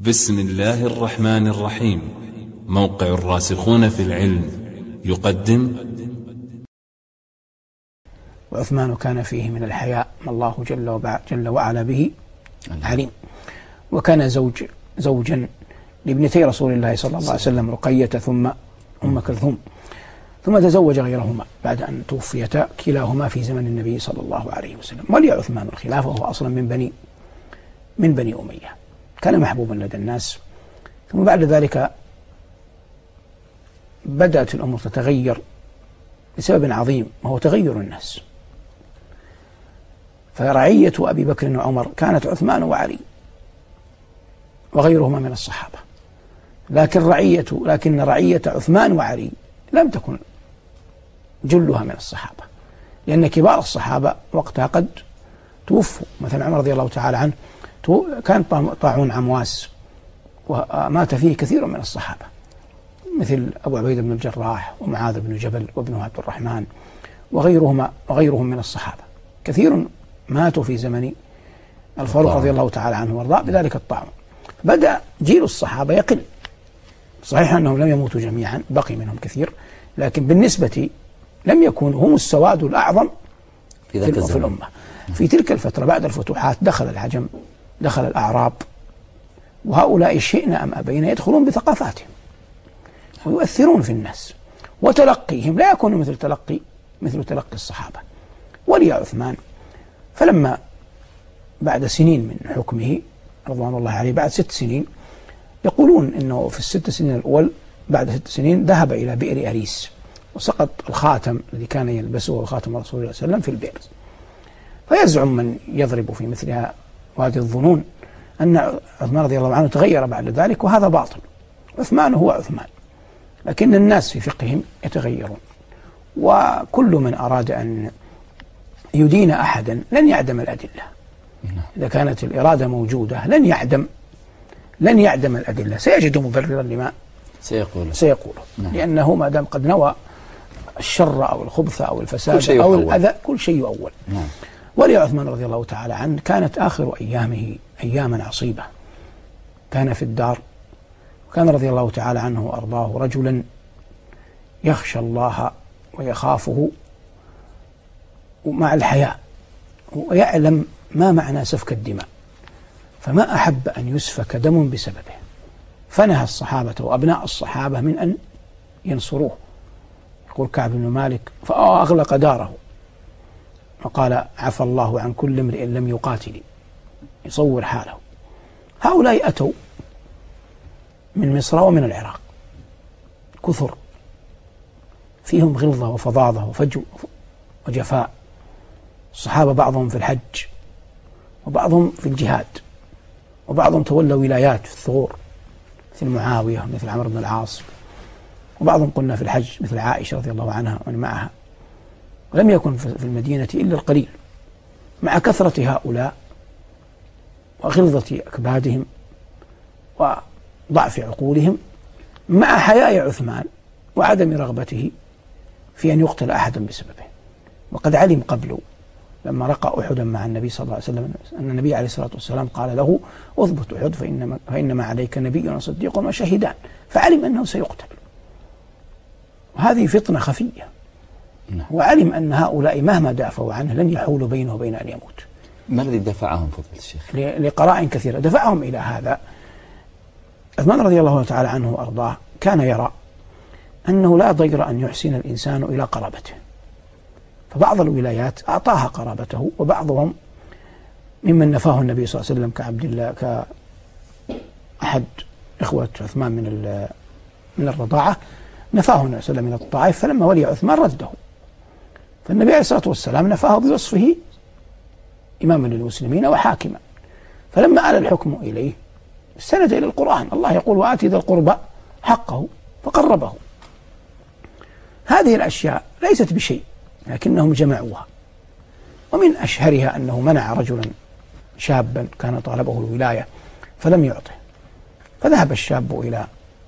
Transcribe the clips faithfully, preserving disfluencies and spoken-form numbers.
بسم الله الرحمن الرحيم. موقع الراسخون في العلم يقدم. وعثمان كان فيه من الحياء ما الله جل, جل وعلا به عليم، وكان زوج زوجا لابنتي رسول الله صلى الله عليه وسلم، رقية ثم أم كلثوم، ثم تزوج غيرهما بعد أن توفيتا كلاهما في زمن النبي صلى الله عليه وسلم. ولي عثمان الخلافة وهو أصلا من بني من بني أمية، كان محبوبا لدى الناس. ثم بعد ذلك بدأت الأمور تتغير بسبب عظيم وهو تغير الناس، فرعية أبي بكر وعمر كانت عثمان وعلي وغيرهما من الصحابة، لكن رعية لكن رعية عثمان وعلي لم تكن جلها من الصحابة، لأن كبار الصحابة وقتها قد توفوا. مثلا عمر رضي الله تعالى عنه كان طاعون عمواس ومات فيه كثير من الصحابة، مثل أبو عبيدة بن الجراح ومعاذ بن جبل وابن عبد الرحمن وغيرهما وغيرهم من الصحابة، كثير ماتوا في زمن الفاروق رضي الله تعالى عنه وارضاه بذلك الطاعون. بدأ جيل الصحابة يقل، صحيح أنهم لم يموتوا جميعا، بقي منهم كثير، لكن بالنسبة لم يكونوا هم السواد الأعظم في, في الأمة. في تلك الفترة بعد الفتوحات دخل العجم، دخل الأعراب، وهؤلاء شئنا أم أبينا يدخلون بثقافاتهم ويؤثرون في الناس، وتلقيهم لا يكون مثل تلقي مثل تلقي الصحابة. ولي عثمان فلما بعد سنين من حكمه رضوان الله عليه، بعد ست سنين، يقولون إنه في الست سنين الأول بعد ست سنين ذهب إلى بئر أريس وسقط الخاتم الذي كان يلبسه وخاتم رسول الله صلى الله عليه وسلم في البئر. فيزعم من يضرب في مثلها وهذه الظنون أن عثمان رضي الله عنه تغير بعد ذلك، وهذا باطل. عثمان هو عثمان، لكن الناس في فقههم يتغيرون، وكل من أراد أن يدين أحدا لن يعدم الأدلة. إذا كانت الإرادة موجودة لن يعدم لن يعدم الأدلة، سيجد مبررا لما سيقوله, سيقوله. نعم. لأنه ما دام قد نوى الشر أو الخبث أو الفساد أو الأذى كل شيء يؤول. نعم. ولي عثمان رضي الله تعالى عنه كانت آخر أيامه أياما عصيبة، كان في الدار، وكان رضي الله تعالى عنه وأرضاه رجلا يخشى الله ويخافه مع الحياء، ويعلم ما معنى سفك الدماء، فما أحب أن يسفك دم بسببه، فنهى الصحابة وأبناء الصحابة من أن ينصروه. يقول كعب بن مالك فأغلق داره وقال عفى الله عن كل امرئ لم يقاتل، يصور حاله. هؤلاء أتوا من مصر ومن العراق كثر، فيهم غلظة وفظاظة وفجو وجفاء. الصحابة بعضهم في الحج وبعضهم في الجهاد، وبعضهم تولى ولايات في الثغور مثل معاوية مثل عمرو بن العاص، وبعضهم قلنا في الحج مثل عائشة رضي الله عنها ومن معها. ولم يكن في المدينة إلا القليل. مع كثرة هؤلاء وغلظة أكبادهم وضعف عقولهم، مع حياء عثمان وعدم رغبته في أن يقتل أحدا بسببه، وقد علم قبله لما رقى أحدا مع النبي صلى الله عليه وسلم أن النبي عليه الصلاة والسلام قال له اضبط أحد فإنما, فإنما عليك نبي وصديق وشهيدان، فعلم أنه سيقتل. وهذه فطنة خفية، وعلم أن هؤلاء مهما دافعوا عنه لن يحولوا بينه وبين أن يموت. ما الذي دفعهم فضيلة الشيخ؟ لقرائن كثيرة دفعهم إلى هذا. عثمان رضي الله تعالى عنه وأرضاه كان يرى أنه لا ضير أن يحسن الإنسان إلى قرابته، فبعض الولايات أعطاها قرابته، وبعضهم ممن نفاه النبي صلى الله عليه وسلم كعبد الله كأحد إخوة عثمان من من الرضاعة، نفاه النبي صلى الله عليه وسلم من الطائف، فلما ولي عثمان رده، فالنبي عليه الصلاة والسلام نفاه بوصفه إماما للمسلمين وحاكما. فلما آل الحكم إليه استند إلى القرآن، الله يقول وآتي ذا القربى حقه فقربه. هذه الأشياء ليست بشيء لكنهم جمعوها، ومن أشهرها أنه منع رجلا شابا كان طالبه الولاية فلم يعطه، فذهب الشاب إلى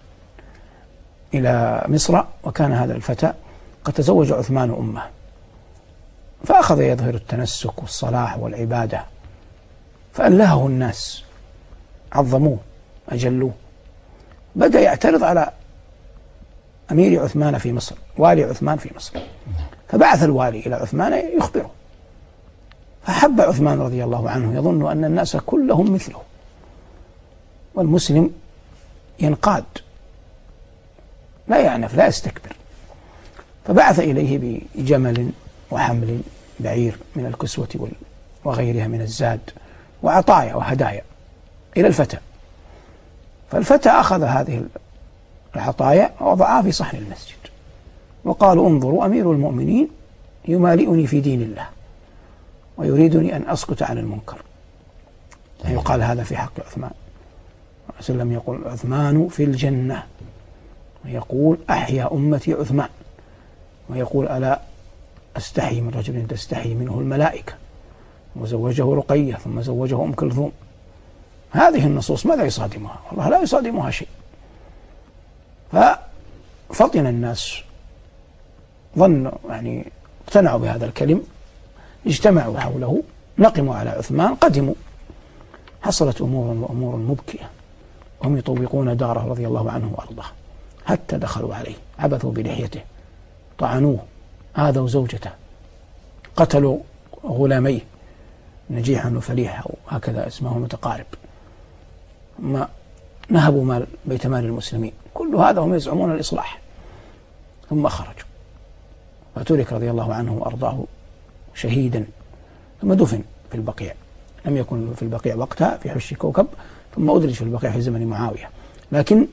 إلى مصر، وكان هذا الفتى قد تزوج عثمان أمه، فأخذ يظهر التنسك والصلاح والعبادة، فألهه الناس، عظموه أجلوه، بدأ يعترض على أمير عثمان في مصر، والي عثمان في مصر، فبعث الوالي إلى عثمان يخبره، فحب عثمان رضي الله عنه يظن أن الناس كلهم مثله، والمسلم ينقاد لا يعنف لا يستكبر، فبعث إليه بجمل وحمل بعير من الكسوة وغيرها من الزاد وعطايا وهدايا إلى الفتى. فالفتى أخذ هذه العطايا ووضعها في صحن المسجد، وقالوا انظروا أمير المؤمنين يمالئني في دين الله ويريدني أن أسكت عن المنكر. يقال هذا في حق عثمان وسلم، يقول عثمان في الجنة، ويقول أحيا أمتي عثمان، ويقول ألا أستحي من رجل تستحي منه الملائكة، وزوجه رقية ثم زوجه أم كلثوم. هذه النصوص ماذا يصادمها؟ والله لا يصادمها شيء. ففطن الناس، ظنوا يعني اقتنعوا بهذا الكلم، اجتمعوا حوله، نقموا على عثمان، قدموا، حصلت أمور وأمور مبكية، هم يطوقون داره رضي الله عنه وأرضاه، حتى دخلوا عليه، عبثوا بلحيته، طعنوه، آذوا زوجته، قتلوا غلاميه نجيح وفليح أو هكذا اسمه متقارب، ثم نهبوا مال بيت مال المسلمين، كل هذا هم يزعمون الإصلاح، ثم خرجوا، فترك رضي الله عنه وأرضاه شهيدا، ثم دفن في البقيع، لم يكن في البقيع وقتها في حش كوكب، ثم أدرج في البقيع في زمن معاوية. لكن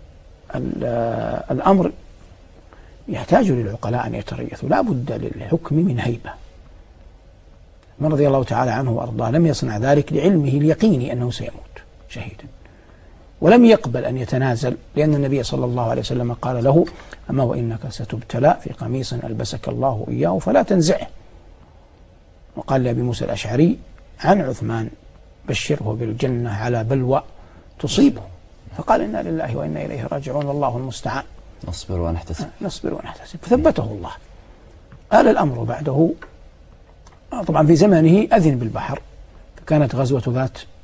الأمر يحتاج للعقلاء أن يتريثوا، لا بد للحكم من هيبة. من رضي الله تعالى عنه وأرضاه لم يصنع ذلك لعلمه اليقيني أنه سيموت شهيدا، ولم يقبل أن يتنازل، لأن النبي صلى الله عليه وسلم قال له أما وإنك ستبتلى في قميص ألبسك الله إياه فلا تنزعه. وقال لأبي موسى الأشعري عن عثمان بشره بالجنة على بلوى تصيبه، فقال إنا لله وإنا إليه راجعون والله المستعان، نصبر ونحتسب نصبر ونحتسب، فثبته الله. آل الأمر بعده، طبعا في زمنه أذن بالبحر، فكانت غزوة ذات